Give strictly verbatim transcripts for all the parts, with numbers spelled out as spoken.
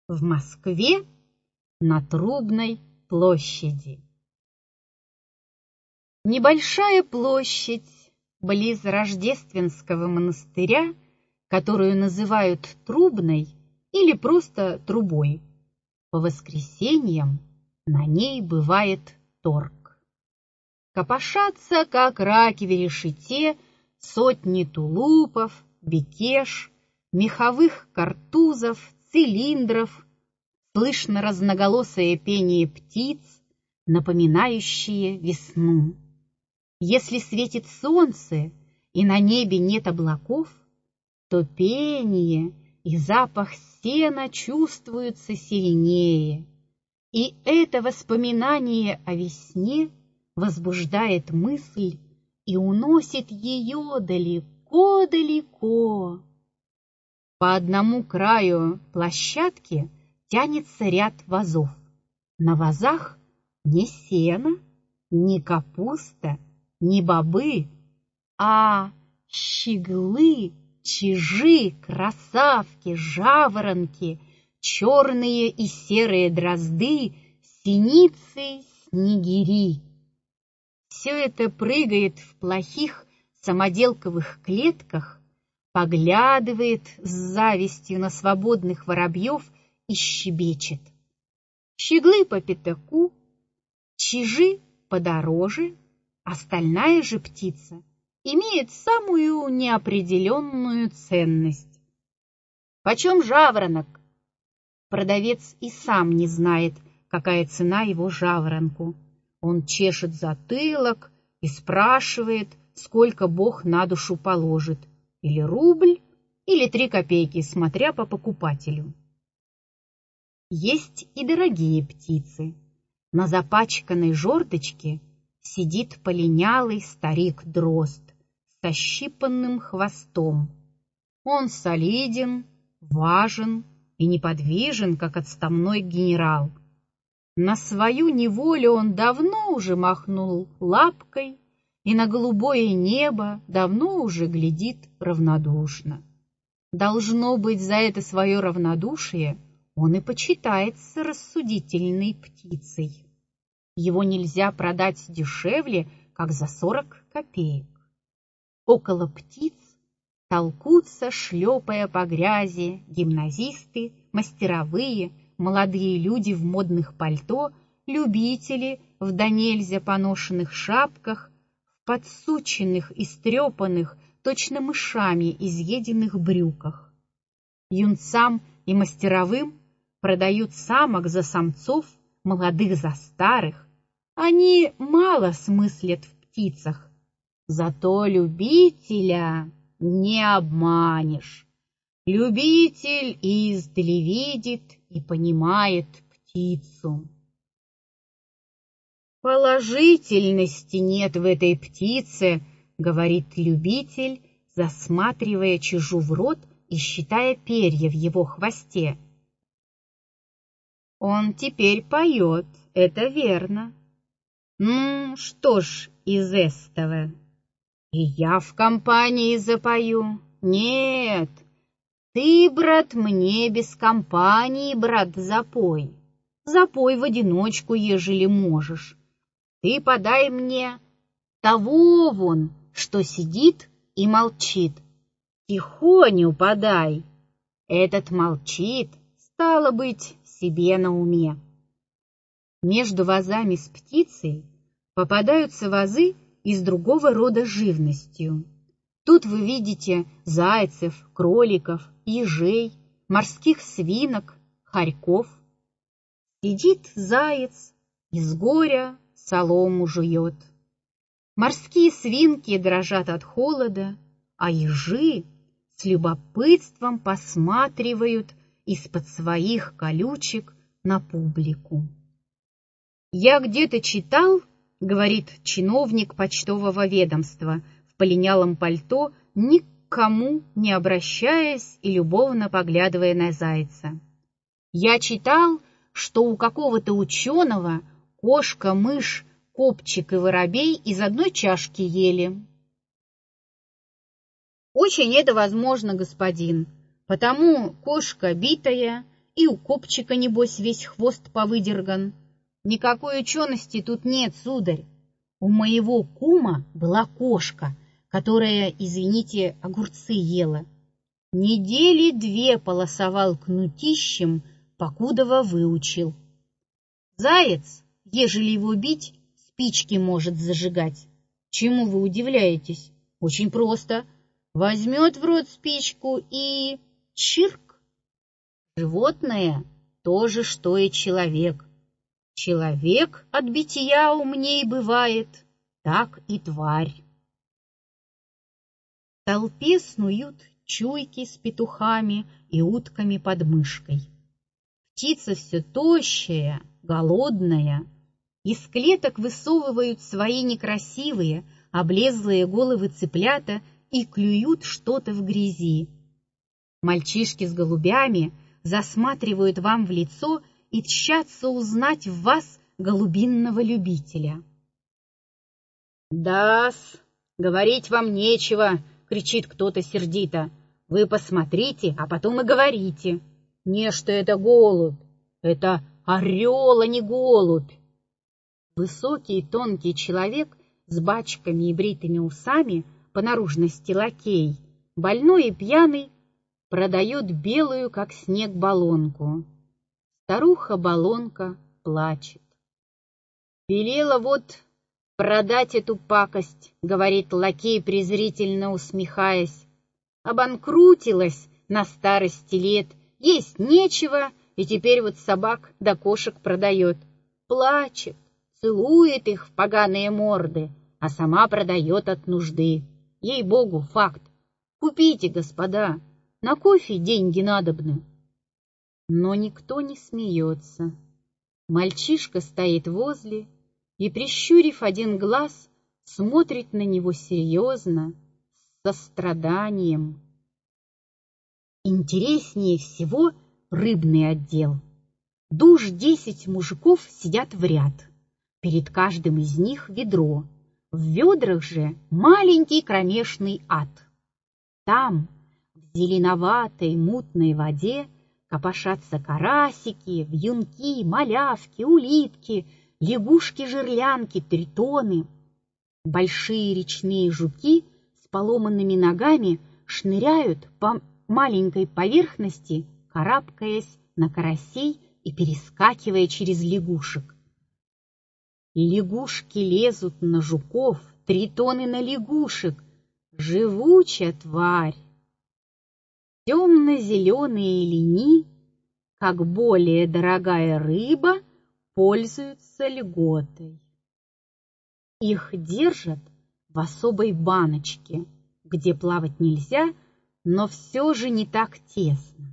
в Москве на Трубной площади. Небольшая площадь близ Рождественского монастыря, которую называют Трубной или просто Трубой. По воскресеньям на ней бывает торг. Копошатся, как раки в решете, сотни тулупов, бекеш, меховых картузов, цилиндров, слышно разноголосое пение птиц, напоминающие весну. Если светит солнце и на небе нет облаков, то пение и запах сена чувствуются сильнее, и это воспоминание о весне возбуждает мысль и уносит ее далеко-далеко. По одному краю площадки тянется ряд вазов. На вазах не сено, не капуста, не бобы, а щеглы, чижи, красавки, жаворонки, черные и серые дрозды, синицы, снегири. Все это прыгает в плохих самоделковых клетках, поглядывает с завистью на свободных воробьев и щебечет. Щеглы по пятаку, чижи подороже, остальная же птица имеет самую неопределенную ценность. Почем жаворонок? Продавец и сам не знает, какая цена его жаворонку. Он чешет затылок и спрашивает, сколько Бог на душу положит. Или рубль, или три копейки, смотря по покупателю. Есть и дорогие птицы. На запачканной жердочке сидит полинялый старик-дрозд с ощипанным хвостом. Он солиден, важен и неподвижен, как отставной генерал. На свою неволю он давно уже махнул лапкой, и на голубое небо давно уже глядит равнодушно. Должно быть, за это свое равнодушие он и почитается рассудительной птицей. Его нельзя продать дешевле, как за сорок копеек. Около птиц толкутся, шлепая по грязи, гимназисты, мастеровые, молодые люди в модных пальто, любители в донельзя поношенных шапках, подсученных и стрепанных, точно мышами изъеденных брюках. Юнцам и мастеровым продают самок за самцов, молодых за старых. Они мало смыслят в птицах, зато любителя не обманешь. Любитель издали видит и понимает птицу. «Положительности нет в этой птице», — говорит любитель, засматривая чижу в рот и считая перья в его хвосте. Он теперь поет, это верно. Ну, что ж из этого? И я в компании запою. Нет, ты, брат, мне без компании, брат, запой. Запой в одиночку, ежели можешь. Ты подай мне того вон, что сидит и молчит. Тихоню подай. Этот молчит, стало быть, себе на уме. Между вазами с птицей попадаются вазы и с другого рода живностью. Тут вы видите зайцев, кроликов, ежей, морских свинок, хорьков. Сидит заяц и с горя солому жует. Морские свинки дрожат от холода, а ежи с любопытством посматривают из-под своих колючек на публику. «Я где-то читал, — говорит чиновник почтового ведомства в полинялом пальто, ни к кому не обращаясь и любовно поглядывая на зайца. Я читал, что у какого-то ученого кошка, мышь, копчик и воробей из одной чашки ели. Очень это возможно, господин, потому кошка битая и у копчика, небось, весь хвост повыдерган. Никакой учености тут нет, сударь. У моего кума была кошка, которая, извините, огурцы ела. Недели две полосовал кнутищем, покудова выучил. Заяц, ежели его бить, спички может зажигать. Чему вы удивляетесь? Очень просто. Возьмет в рот спичку и... чирк. Животное то же, что и человек. Человек от бития умней бывает, так и тварь. В толпе снуют чуйки с петухами и утками под мышкой. Птица все тощая, голодная. Из клеток высовывают свои некрасивые, облезлые головы цыплята и клюют что-то в грязи. Мальчишки с голубями засматривают вам в лицо и тщатся узнать в вас голубинного любителя. «Да-с, говорить вам нечего», — кричит кто-то сердито. «Вы посмотрите, а потом и говорите. Не, что это голубь, это орел, а не голубь». Высокий тонкий человек с бачками и бритыми усами, по наружности лакей, больной и пьяный, продает белую, как снег, баллонку. Старуха-баллонка плачет. «Велела вот продать эту пакость», — говорит лакей, презрительно усмехаясь. «Обанкрутилась на старости лет, есть нечего, и теперь вот собак да кошек продает. Плачет, целует их в поганые морды, а сама продает от нужды. Ей-богу, факт. Купите, господа, на кофе деньги надобны». Но никто не смеется. Мальчишка стоит возле и, прищурив один глаз, смотрит на него серьезно, с состраданием. Интереснее всего рыбный отдел. Дуж десять мужиков сидят в ряд. Перед каждым из них ведро. В ведрах же маленький кромешный ад. Там, в зеленоватой мутной воде, копошатся карасики, вьюнки, малявки, улитки, лягушки-жерлянки, тритоны. Большие речные жуки с поломанными ногами шныряют по маленькой поверхности, карабкаясь на карасей и перескакивая через лягушек. Лягушки лезут на жуков, тритоны на лягушек. Живучая тварь! Темно-зеленые лини, как более дорогая рыба, пользуются льготой. Их держат в особой баночке, где плавать нельзя, но все же не так тесно.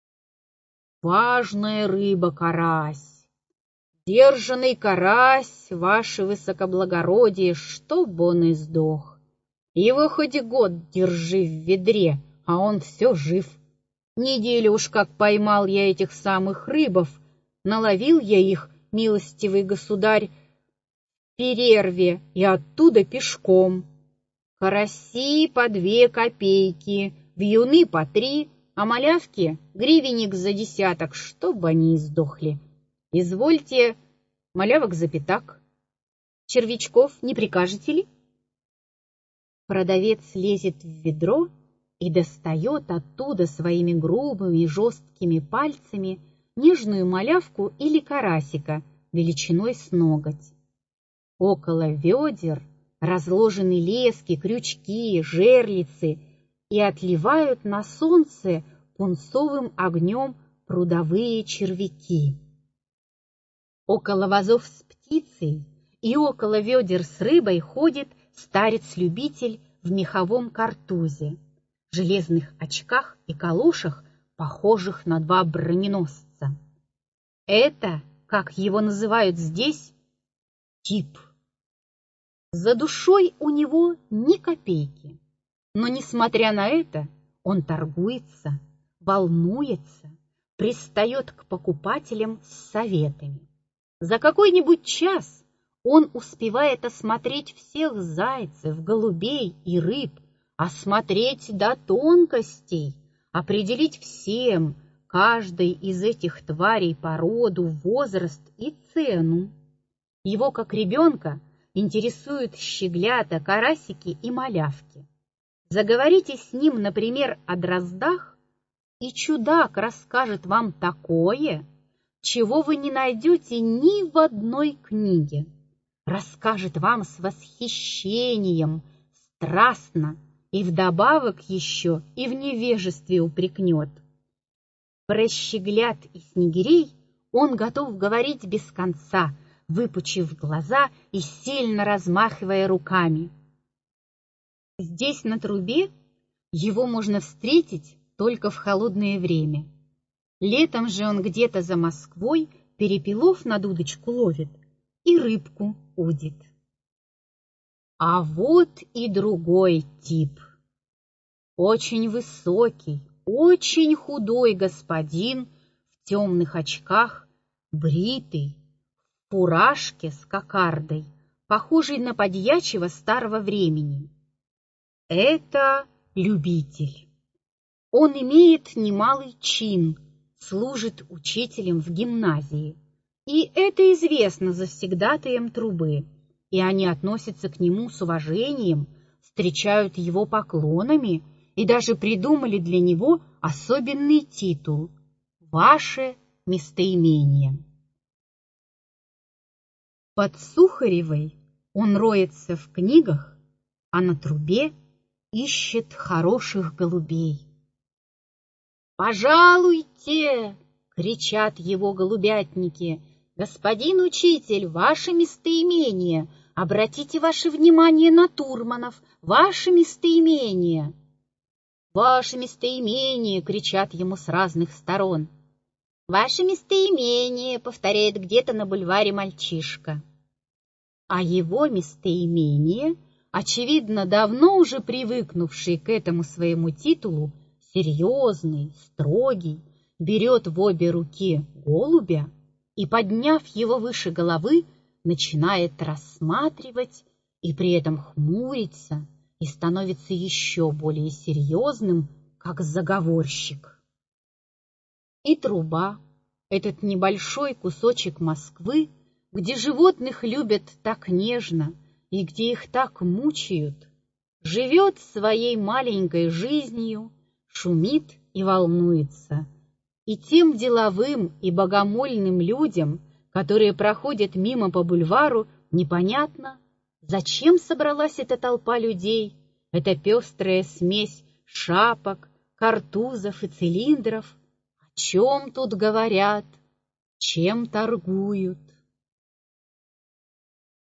Важная рыба карась. Держанный карась, ваше высокоблагородие, чтоб он и сдох. Его хоть год держи в ведре, а он все жив. Неделю уж как поймал я этих самых рыбов, наловил я их, милостивый государь, в перерве и оттуда пешком. Караси по две копейки, вьюны по три, а малявки гривенник за десяток, чтоб они издохли. Извольте, малявок за пятак. Червячков не прикажете ли? Продавец лезет в ведро и достает оттуда своими грубыми жесткими пальцами нежную малявку или карасика величиной с ноготь. Около ведер разложены лески, крючки, жерлицы и отливают на солнце пунцовым огнем прудовые червяки. Около вазов с птицей и около ведер с рыбой ходит старец-любитель в меховом картузе, железных очках и калошах, похожих на два броненосца. Это, как его называют здесь, тип. За душой у него ни копейки, но, несмотря на это, он торгуется, волнуется, пристает к покупателям с советами. За какой-нибудь час он успевает осмотреть всех зайцев, голубей и рыб, осмотреть до тонкостей, определить всем, каждой из этих тварей породу, возраст и цену. Его, как ребенка, интересуют щеглята, карасики и малявки. Заговорите с ним, например, о дроздах, и чудак расскажет вам такое, чего вы не найдете ни в одной книге. Расскажет вам с восхищением, страстно, и вдобавок еще и в невежестве упрекнет. Про щеглят и снегирей он готов говорить без конца, выпучив глаза и сильно размахивая руками. Здесь, на трубе, его можно встретить только в холодное время. Летом же он где-то за Москвой перепелов на дудочку ловит и рыбку удит. А вот и другой тип. Очень высокий, очень худой господин в темных очках, бритый, в фуражке с кокардой, похожий на подьячего старого времени. Это любитель. Он имеет немалый чин, служит учителем в гимназии, и это известно завсегдатаям трубы, и они относятся к нему с уважением, встречают его поклонами и даже придумали для него особенный титул «Ваше местоимение». Под Сухаревой он роется в книгах, а на трубе ищет хороших голубей. «Пожалуйте!» — кричат его голубятники. «Господин учитель, ваше местоимение! Обратите ваше внимание на Турманов! Ваше местоимение!» «Ваше местоимение!» — кричат ему с разных сторон. «Ваше местоимение!» — повторяет где-то на бульваре мальчишка. А его местоимение, очевидно, давно уже привыкнувший к этому своему титулу, серьезный, строгий, берет в обе руки голубя и, подняв его выше головы, начинает рассматривать и при этом хмурится и становится еще более серьезным, как заговорщик. И труба, этот небольшой кусочек Москвы, где животных любят так нежно и где их так мучают, живет своей маленькой жизнью, шумит и волнуется, и тем деловым и богомольным людям, которые проходят мимо по бульвару, непонятно, зачем собралась эта толпа людей, эта пестрая смесь шапок, картузов и цилиндров, о чем тут говорят, чем торгуют.